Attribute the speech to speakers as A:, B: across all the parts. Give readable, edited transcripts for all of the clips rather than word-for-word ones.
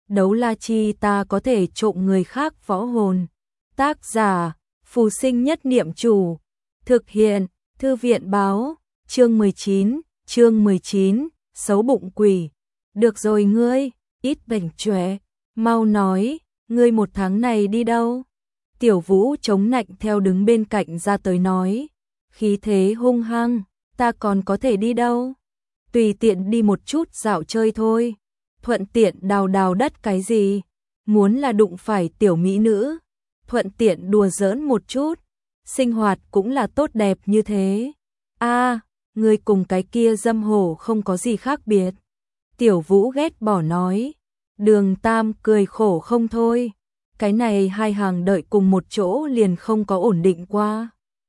A: đấu la chi ta có thể trộm người khác võ hồn. Tác giả, Phù Sinh Nhất Niệm Chủ. Thực hiện, Thư viện báo, chương 19, xấu bụng quỷ. Được rồi ngươi, ít bệnh chóe, mau nói, ngươi một tháng này đi đâu? Tiểu Vũ chống nạnh theo đứng bên cạnh ra tới nói, khí thế hung hăng, ta còn có thể đi đâu? Tùy tiện đi một chút dạo chơi thôi, thuận tiện đào đất cái gì, muốn là đụng phải tiểu mỹ nữ, thuận tiện đùa giỡn một chút, sinh hoạt cũng là tốt đẹp như thế. A, ngươi cùng cái kia dâm hổ không có gì khác biệt. Tiểu Vũ ghét bỏ nói. Đường Tam cười khổ không thôi, cái này hai hàng đợi cùng một chỗ liền không có ổn định qua.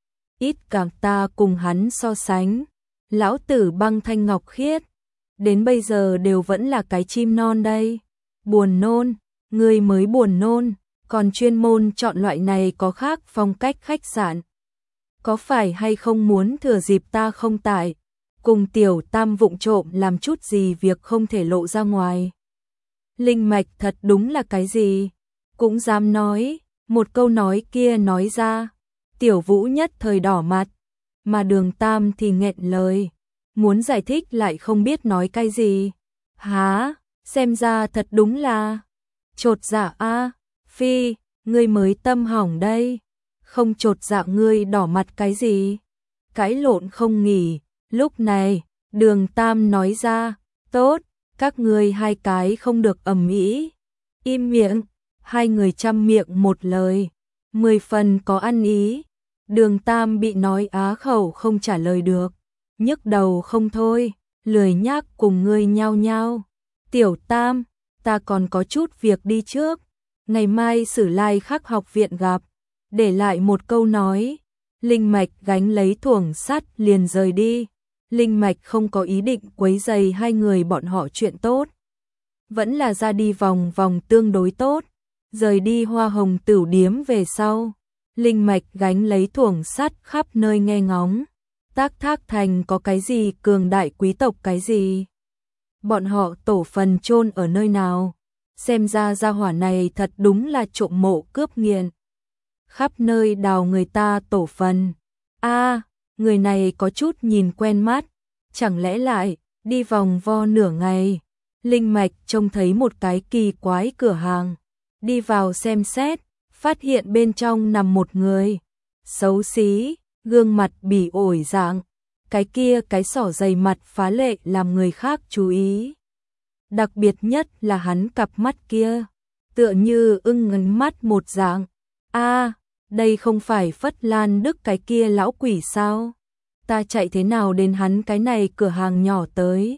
A: Ít càng ta cùng hắn so sánh, lão tử băng thanh ngọc khiết, đến bây giờ đều vẫn là cái chim non đây. Buồn nôn, ngươi mới buồn nôn, còn chuyên môn chọn loại này có khác phong cách khách sạn. Có phải hay không muốn thừa dịp ta không tại, cùng tiểu Tam vụng trộm làm chút gì việc không thể lộ ra ngoài? Linh mạch thật đúng là cái gì cũng dám nói, một câu nói kia nói ra, Tiểu Vũ nhất thời đỏ mặt, mà Đường Tam thì nghẹn lời, muốn giải thích lại không biết nói cái gì. Há, xem ra thật đúng là chột dạ a. Phi, ngươi mới tâm hỏng đây, không chột dạ ngươi đỏ mặt cái gì? Cãi lộn không nghỉ. Lúc này, Đường Tam nói ra, tốt, các ngươi hai cái không được ầm ĩ, im miệng. Hai người chăm miệng một lời, 10 phần có ăn ý. Đường Tam bị nói á khẩu không trả lời được, nhức đầu không thôi, lười nhác cùng ngươi nhao nhao. Tiểu Tam, ta còn có chút việc đi trước, ngày mai Sử Lai Khắc học viện gặp. Để lại một câu nói, Linh Mạch gánh lấy thuồng sắt liền rời đi. Linh Mạch không có ý định quấy rầy hai người bọn họ chuyện tốt, vẫn là ra đi vòng vòng tương đối tốt. Rời đi Hoa Hồng Tửu Điếm về sau, Linh Mạch gánh lấy thuồng sắt khắp nơi nghe ngóng. Tác Thác Thành có cái gì cường đại quý tộc cái gì? Bọn họ tổ phần chôn ở nơi nào? Xem ra gia hỏa này thật đúng là trộm mộ cướp nghiện, khắp nơi đào người ta tổ phần. A, người này có chút nhìn quen mắt, chẳng lẽ lại đi vòng vo nửa ngày, Linh Mạch trông thấy một cái kỳ quái cửa hàng. Đi vào xem xét, phát hiện bên trong nằm một người xấu xí, gương mặt bỉ ổi dạng, cái kia cái xỏ dày mặt phá lệ làm người khác chú ý. Đặc biệt nhất là hắn cặp mắt kia, tựa như ưng ngấn mắt một dạng. A, đây không phải Phất Lan Đức cái kia lão quỷ sao? Ta chạy thế nào đến hắn cái này cửa hàng nhỏ tới?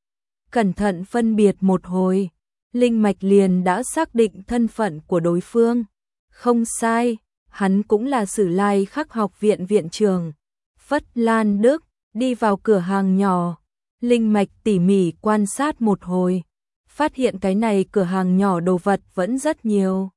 A: Cẩn thận phân biệt một hồi, Linh Mạch liền đã xác định thân phận của đối phương. Không sai, hắn cũng là Sử Lai Khắc học viện viện trưởng, Phất Lan Đức. Đi vào cửa hàng nhỏ, Linh Mạch tỉ mỉ quan sát một hồi, phát hiện cái này cửa hàng nhỏ đồ vật vẫn rất nhiều.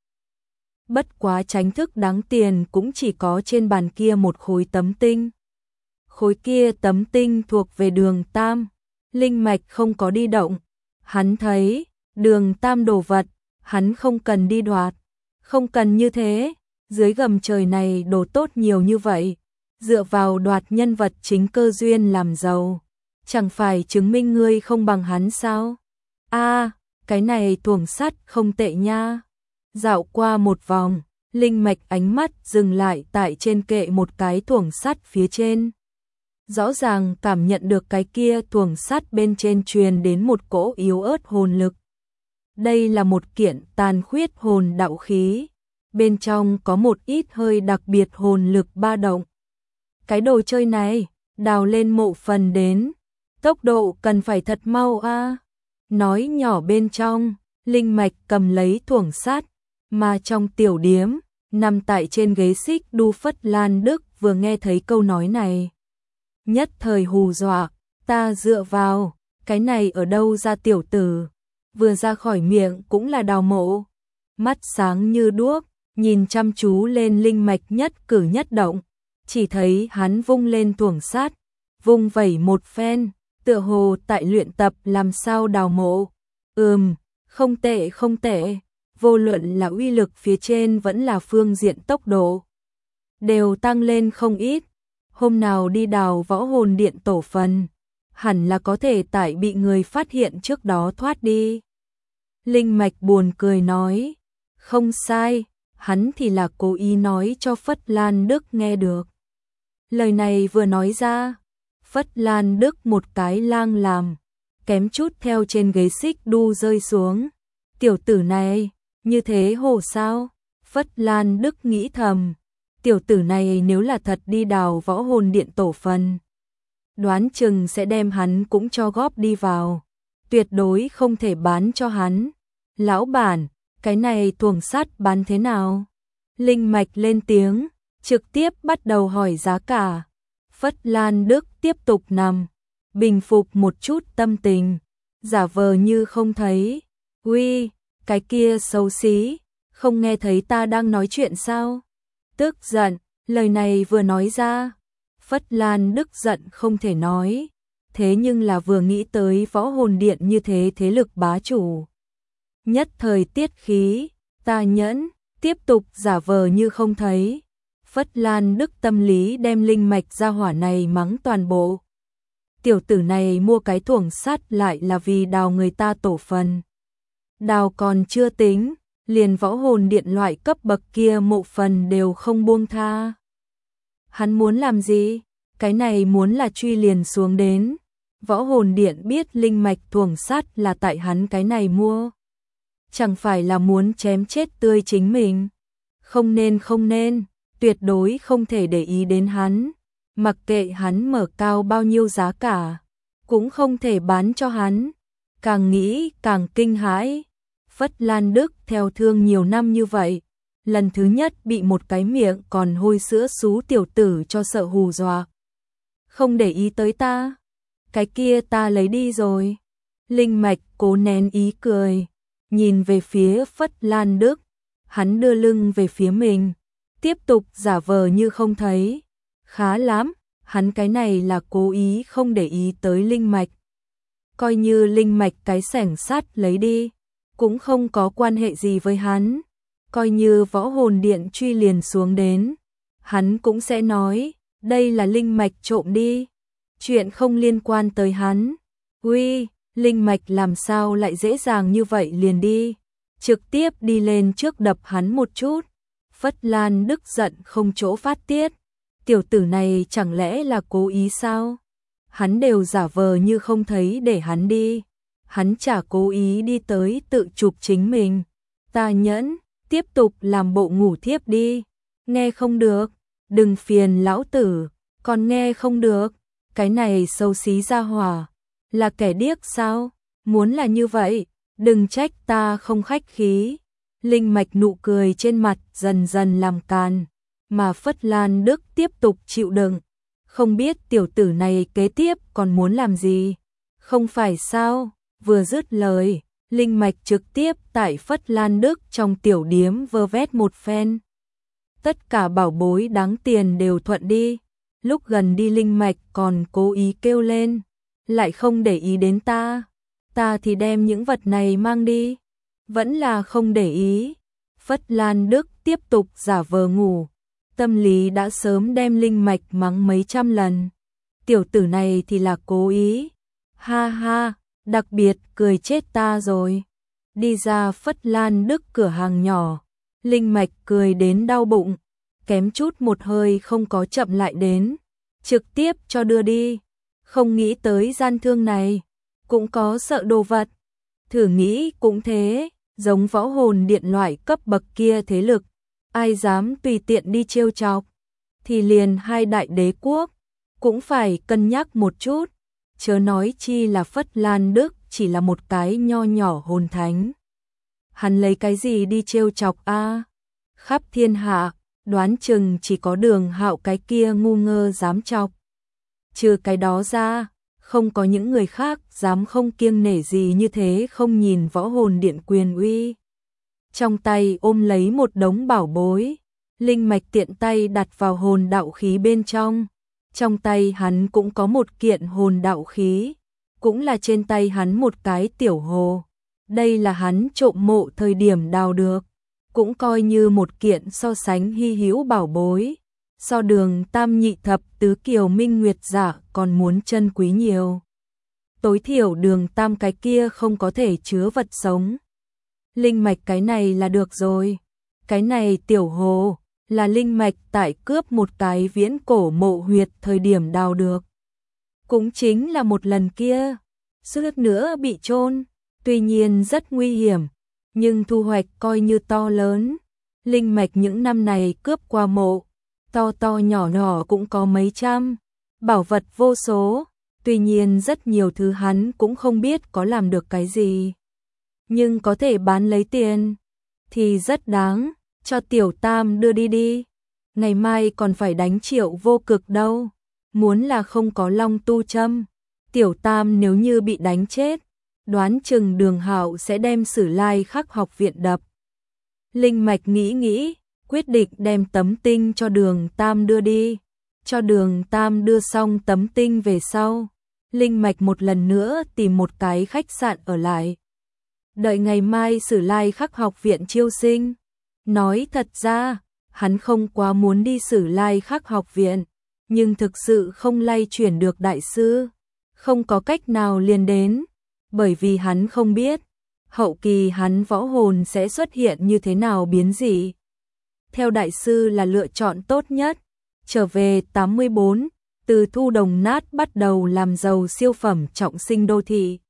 A: Bất quá tránh thức đáng tiền cũng chỉ có trên bàn kia một khối tấm tinh. Khối kia tấm tinh thuộc về Đường Tam, Linh Mạch không có đi động. Hắn thấy Đường Tam đồ vật, hắn không cần đi đoạt, không cần như thế, dưới gầm trời này đồ tốt nhiều như vậy, dựa vào đoạt nhân vật chính cơ duyên làm giàu, chẳng phải chứng minh ngươi không bằng hắn sao? A, cái này thuồng sắt không tệ nha. Dạo qua một vòng, Linh Mạch ánh mắt dừng lại tại trên kệ một cái thuồng sắt phía trên. Rõ ràng cảm nhận được cái kia thuồng sắt bên trên truyền đến một cỗ yếu ớt hồn lực. Đây là một kiện tàn khuyết hồn đạo khí, bên trong có một ít hơi đặc biệt hồn lực ba động. Cái đồ chơi này, đào lên mộ phần đến, tốc độ cần phải thật mau a. Nói nhỏ bên trong, Linh Mạch cầm lấy thuồng sắt, mà trong tiểu điếm, nằm tại trên ghế xích đu Phất Lan Đức vừa nghe thấy câu nói này. Nhất thời hù dọa, ta dựa vào, cái này ở đâu ra tiểu tử, vừa ra khỏi miệng cũng là đào mộ. Mắt sáng như đuốc, nhìn chăm chú lên Linh Mạch nhất cử nhất động, chỉ thấy hắn vung lên thuồng sắt, vung vẩy một phen, tựa hồ tại luyện tập làm sao đào mộ. Không tệ không tệ, vô luận là uy lực phía trên vẫn là phương diện tốc độ. Đều tăng lên không ít, hôm nào đi đào võ hồn điện tổ phần, hẳn là có thể tại bị người phát hiện trước đó thoát đi. Linh Mạch buồn cười nói, không sai, hắn thì là cố ý nói cho Phất Lan Đức nghe được. Lời này vừa nói ra, Phất Lan Đức một cái lang làm, kém chút theo trên ghế xích đu rơi xuống. Tiểu tử này, như thế hồ sao? Phất Lan Đức nghĩ thầm, tiểu tử này nếu là thật đi đào võ hồn điện tổ phần, đoán chừng sẽ đem hắn cũng cho góp đi vào, tuyệt đối không thể bán cho hắn. Lão bản, cái này thuồng sắt bán thế nào? Linh Mạch lên tiếng, trực tiếp bắt đầu hỏi giá cả. Phất Lan Đức tiếp tục nằm, bình phục một chút tâm tình, giả vờ như không thấy. Uy, cái kia xấu xí, không nghe thấy ta đang nói chuyện sao? Tức giận, lời này vừa nói ra, Phất Lan Đức giận không thể nói, thế nhưng là vừa nghĩ tới võ hồn điện như thế thế lực bá chủ. Nhất thời tiết khí, ta nhẫn, tiếp tục giả vờ như không thấy. Phất Lan Đức tâm lý đem Linh Mạch ra hỏa này mắng toàn bộ. Tiểu tử này mua cái thuồng sắt lại là vì đào người ta tổ phần. Đào còn chưa tính, liền võ hồn điện loại cấp bậc kia mộ phần đều không buông tha. Hắn muốn làm gì? Cái này muốn là truy liền xuống đến. Võ hồn điện biết Linh Mạch thuồng sắt là tại hắn cái này mua. Chẳng phải là muốn chém chết tươi chính mình. Không nên, tuyệt đối không thể để ý đến hắn. Mặc kệ hắn mở cao bao nhiêu giá cả, cũng không thể bán cho hắn. Càng nghĩ càng kinh hãi. Phất Lan Đức theo thương nhiều năm như vậy, lần thứ nhất bị một cái miệng còn hôi sữa xú tiểu tử cho sợ hù dọa. Không để ý tới ta, cái kia ta lấy đi rồi. Linh Mạch cố nén ý cười, nhìn về phía Phất Lan Đức, hắn đưa lưng về phía mình, tiếp tục giả vờ như không thấy. Khá lắm, hắn cái này là cố ý không để ý tới Linh Mạch. Coi như Linh Mạch cái xẻng sắt lấy đi, cũng không có quan hệ gì với hắn. Coi như võ hồn điện truy liền xuống đến, hắn cũng sẽ nói, đây là Linh Mạch trộm đi. Chuyện không liên quan tới hắn. Uy, Linh Mạch làm sao lại dễ dàng như vậy liền đi. Trực tiếp đi lên trước đập hắn một chút. Phất Lan Đức giận không chỗ phát tiết. Tiểu tử này chẳng lẽ là cố ý sao? Hắn đều giả vờ như không thấy để hắn đi. Hắn chả cố ý đi tới tự chụp chính mình. Ta nhẫn, tiếp tục làm bộ ngủ thiếp đi. Nghe không được, đừng phiền lão tử, còn nghe không được. Cái này xấu xí ra hỏa, là kẻ điếc sao? Muốn là như vậy, đừng trách ta không khách khí. Linh Mạch nụ cười trên mặt dần dần làm càn, mà Phất Lan Đức tiếp tục chịu đựng. Không biết tiểu tử này kế tiếp còn muốn làm gì? Không phải sao? Vừa dứt lời, Linh Mạch trực tiếp tại Phất Lan Đức trong tiểu điếm vơ vét một phen. Tất cả bảo bối đáng tiền đều thuận đi. Lúc gần đi Linh Mạch còn cố ý kêu lên, lại không để ý đến ta. Ta thì đem những vật này mang đi. Vẫn là không để ý. Phất Lan Đức tiếp tục giả vờ ngủ. Tâm lý đã sớm đem Linh Mạch mắng mấy trăm lần. Tiểu tử này thì là cố ý. Ha ha, đặc biệt cười chết ta rồi. Đi ra Phất Lan Đức cửa hàng nhỏ. Linh Mạch cười đến đau bụng. Kém chút một hơi không có chậm lại đến. Trực tiếp cho đưa đi. Không nghĩ tới gian thương này. Cũng có sợ đồ vật. Thử nghĩ cũng thế. Giống võ hồn điện loại cấp bậc kia thế lực. Ai dám tùy tiện đi trêu chọc. Thì liền hai đại đế quốc. Cũng phải cân nhắc một chút. Chớ nói chi là Phất Lan Đức chỉ là một cái nho nhỏ hồn thánh. Hắn lấy cái gì đi trêu chọc a? Khắp thiên hạ, đoán chừng chỉ có Đường Hạo cái kia ngu ngơ dám chọc. Trừ cái đó ra, không có những người khác dám không kiêng nể gì như thế không nhìn võ hồn điện quyền uy. Trong tay ôm lấy một đống bảo bối, Linh Mạch tiện tay đặt vào hồn đạo khí bên trong. Trong tay hắn cũng có một kiện hồn đạo khí, cũng là trên tay hắn một cái tiểu hồ. Đây là hắn trộm mộ thời điểm đào được, cũng coi như một kiện so sánh hy hữu bảo bối, so Đường Tam nhị thập tứ kiều minh nguyệt giả còn muốn chân quý nhiều. Tối thiểu Đường Tam cái kia không có thể chứa vật sống. Linh mạch cái này là được rồi. Cái này tiểu hồ là linh mạch tại cướp một cái viễn cổ mộ huyệt thời điểm đào được. Cũng chính là một lần kia, suýt nữa bị chôn, tuy nhiên rất nguy hiểm, nhưng thu hoạch coi như to lớn. Linh mạch những năm này cướp qua mộ, to to nhỏ nhỏ cũng có mấy trăm, bảo vật vô số, tuy nhiên rất nhiều thứ hắn cũng không biết có làm được cái gì. Nhưng có thể bán lấy tiền, thì rất đáng, cho Tiểu Tam đưa đi đi. Ngày mai còn phải đánh Triệu Vô Cực đâu, muốn là không có long tu châm. Tiểu Tam nếu như bị đánh chết, đoán chừng Đường Hạo sẽ đem Sử Lai Khắc học viện đập. Linh mạch nghĩ, quyết định đem tấm tinh cho Đường Tam đưa đi. Cho Đường Tam đưa xong tấm tinh về sau, Linh mạch một lần nữa tìm một cái khách sạn ở lại. Đợi ngày mai Sử Lai Khắc học viện chiêu sinh. Nói thật ra, hắn không quá muốn đi Sử Lai Khắc học viện, nhưng thực sự không lay chuyển được đại sư, không có cách nào liền đến, bởi vì hắn không biết hậu kỳ hắn võ hồn sẽ xuất hiện như thế nào biến dị. Theo đại sư là lựa chọn tốt nhất. Trở về 84, từ thu đồng nát bắt đầu làm giàu siêu phẩm trọng sinh đô thị.